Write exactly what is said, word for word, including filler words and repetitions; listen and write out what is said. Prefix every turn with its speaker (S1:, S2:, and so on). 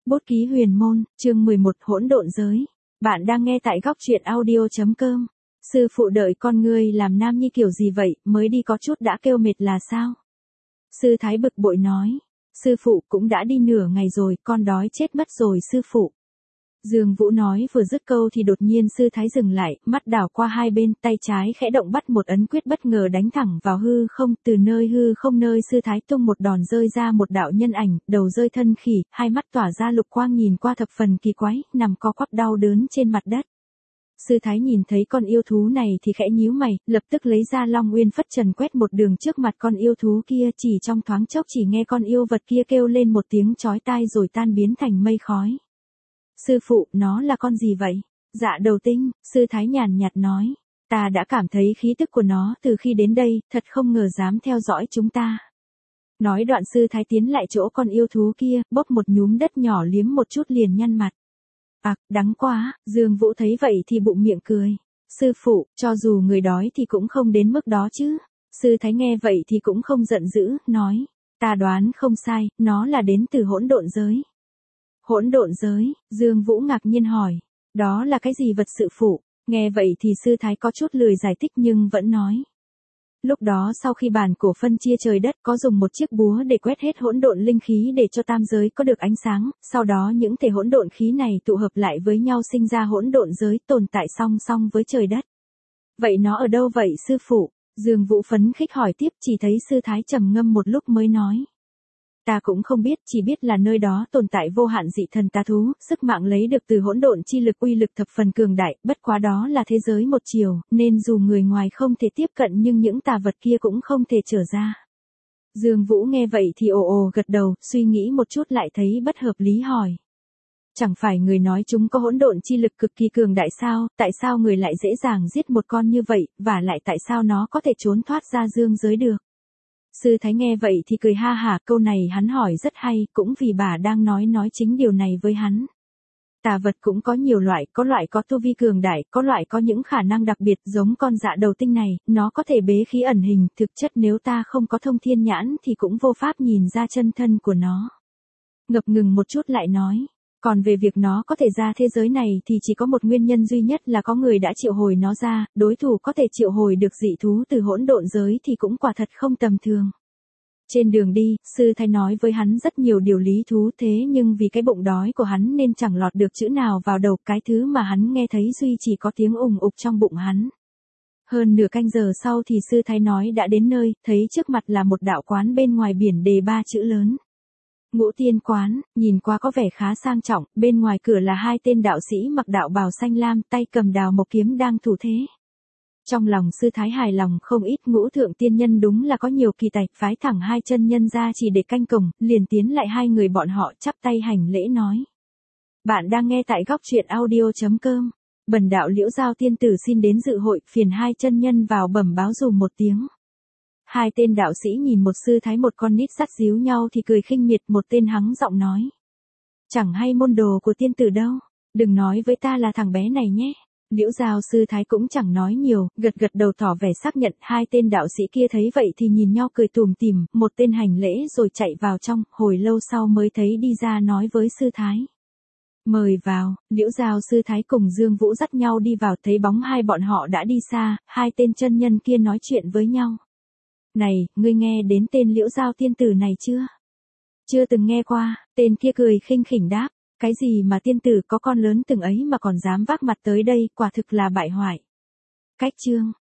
S1: Bút ký huyền môn, chương mười một hỗn độn giới. Bạn đang nghe tại góc truyện audio.com. Sư phụ đợi con ngươi làm nam nhi kiểu gì vậy, mới đi có chút đã kêu mệt là sao? Sư thái bực bội nói. Sư phụ cũng đã đi nửa ngày rồi, con đói chết mất rồi sư phụ. Dương Vũ nói vừa dứt câu thì đột nhiên sư thái dừng lại, mắt đảo qua hai bên, tay trái khẽ động bắt một ấn quyết bất ngờ đánh thẳng vào hư không, từ nơi hư không nơi sư thái tung một đòn rơi ra một đạo nhân ảnh, đầu rơi thân khỉ, hai mắt tỏa ra lục quang nhìn qua thập phần kỳ quái, nằm co quắp đau đớn trên mặt đất. Sư thái nhìn thấy con yêu thú này thì khẽ nhíu mày, lập tức lấy ra Long Uyên phất trần quét một đường trước mặt con yêu thú kia, chỉ trong thoáng chốc chỉ nghe con yêu vật kia kêu lên một tiếng chói tai rồi tan biến thành mây khói. Sư phụ, nó là con gì vậy? Dạ đầu tinh, sư thái nhàn nhạt nói. Ta đã cảm thấy khí tức của nó từ khi đến đây, thật không ngờ dám theo dõi chúng ta. Nói đoạn sư thái tiến lại chỗ con yêu thú kia, bốc một nhúm đất nhỏ liếm một chút liền nhăn mặt. À, đắng quá, Dương Vũ thấy vậy thì bụng miệng cười. Sư phụ, cho dù người đói thì cũng không đến mức đó chứ. Sư thái nghe vậy thì cũng không giận dữ, nói. Ta đoán không sai, nó là đến từ hỗn độn giới. Hỗn độn giới, Dương Vũ ngạc nhiên hỏi. Đó là cái gì vật sự phụ? Nghe vậy thì sư thái có chút lười giải thích nhưng vẫn nói. Lúc đó sau khi bản cổ phân chia trời đất có dùng một chiếc búa để quét hết hỗn độn linh khí để cho tam giới có được ánh sáng, sau đó những thể hỗn độn khí này tụ hợp lại với nhau sinh ra hỗn độn giới tồn tại song song với trời đất. Vậy nó ở đâu vậy sư phụ? Dương Vũ phấn khích hỏi tiếp, chỉ thấy sư thái trầm ngâm một lúc mới nói. Ta cũng không biết, chỉ biết là nơi đó tồn tại vô hạn dị thần tà thú, sức mạng lấy được từ hỗn độn chi lực uy lực thập phần cường đại, bất quá đó là thế giới một chiều, nên dù người ngoài không thể tiếp cận nhưng những tà vật kia cũng không thể trở ra. Dương Vũ nghe vậy thì ồ ồ gật đầu, suy nghĩ một chút lại thấy bất hợp lý hỏi. Chẳng phải người nói chúng có hỗn độn chi lực cực kỳ cường đại sao, tại sao người lại dễ dàng giết một con như vậy, và lại tại sao nó có thể trốn thoát ra dương giới được? Sư thái nghe vậy thì cười ha hả, câu này hắn hỏi rất hay, cũng vì bà đang nói nói chính điều này với hắn. Tà vật cũng có nhiều loại, có loại có tu vi cường đại, có loại có những khả năng đặc biệt giống con dạ đầu tinh này, nó có thể bế khí ẩn hình, thực chất nếu ta không có thông thiên nhãn thì cũng vô pháp nhìn ra chân thân của nó. Ngập ngừng một chút lại nói. Còn về việc nó có thể ra thế giới này thì chỉ có một nguyên nhân duy nhất là có người đã triệu hồi nó ra, đối thủ có thể triệu hồi được dị thú từ hỗn độn giới thì cũng quả thật không tầm thường. Trên đường đi, sư thái nói với hắn rất nhiều điều lý thú thế nhưng vì cái bụng đói của hắn nên chẳng lọt được chữ nào vào đầu, cái thứ mà hắn nghe thấy duy chỉ có tiếng ùng ục trong bụng hắn. Hơn nửa canh giờ sau thì sư thái nói đã đến nơi, thấy trước mặt là một đạo quán bên ngoài biển đề ba chữ lớn. Ngũ Tiên Quán, nhìn qua có vẻ khá sang trọng, bên ngoài cửa là hai tên đạo sĩ mặc đạo bào xanh lam, tay cầm đào mộc kiếm đang thủ thế. Trong lòng sư thái hài lòng không ít, Ngũ Thượng Tiên Nhân đúng là có nhiều kỳ tài, phái thẳng hai chân nhân ra chỉ để canh cổng, liền tiến lại hai người bọn họ chắp tay hành lễ nói. Bạn đang nghe tại góc truyện audio.com, bần đạo Liễu Giao Tiên Tử xin đến dự hội, phiền hai chân nhân vào bẩm báo dùm một tiếng. Hai tên đạo sĩ nhìn một sư thái một con nít dắt díu nhau thì cười khinh miệt, một tên hắng giọng nói. Chẳng hay môn đồ của tiên tử đâu, đừng nói với ta là thằng bé này nhé. Liễu Giao sư thái cũng chẳng nói nhiều, gật gật đầu tỏ vẻ xác nhận. Hai tên đạo sĩ kia thấy vậy thì nhìn nhau cười tùm tìm, một tên hành lễ rồi chạy vào trong, hồi lâu sau mới thấy đi ra nói với sư thái. Mời vào. Liễu Giao sư thái cùng Dương Vũ dắt nhau đi vào, thấy bóng hai bọn họ đã đi xa, hai tên chân nhân kia nói chuyện với nhau. Này, ngươi nghe đến tên Liễu Giao tiên tử này chưa? Chưa từng nghe qua, tên kia cười khinh khỉnh đáp. Cái gì mà tiên tử có con lớn từng ấy mà còn dám vác mặt tới đây, quả thực là bại hoại. Cách chương,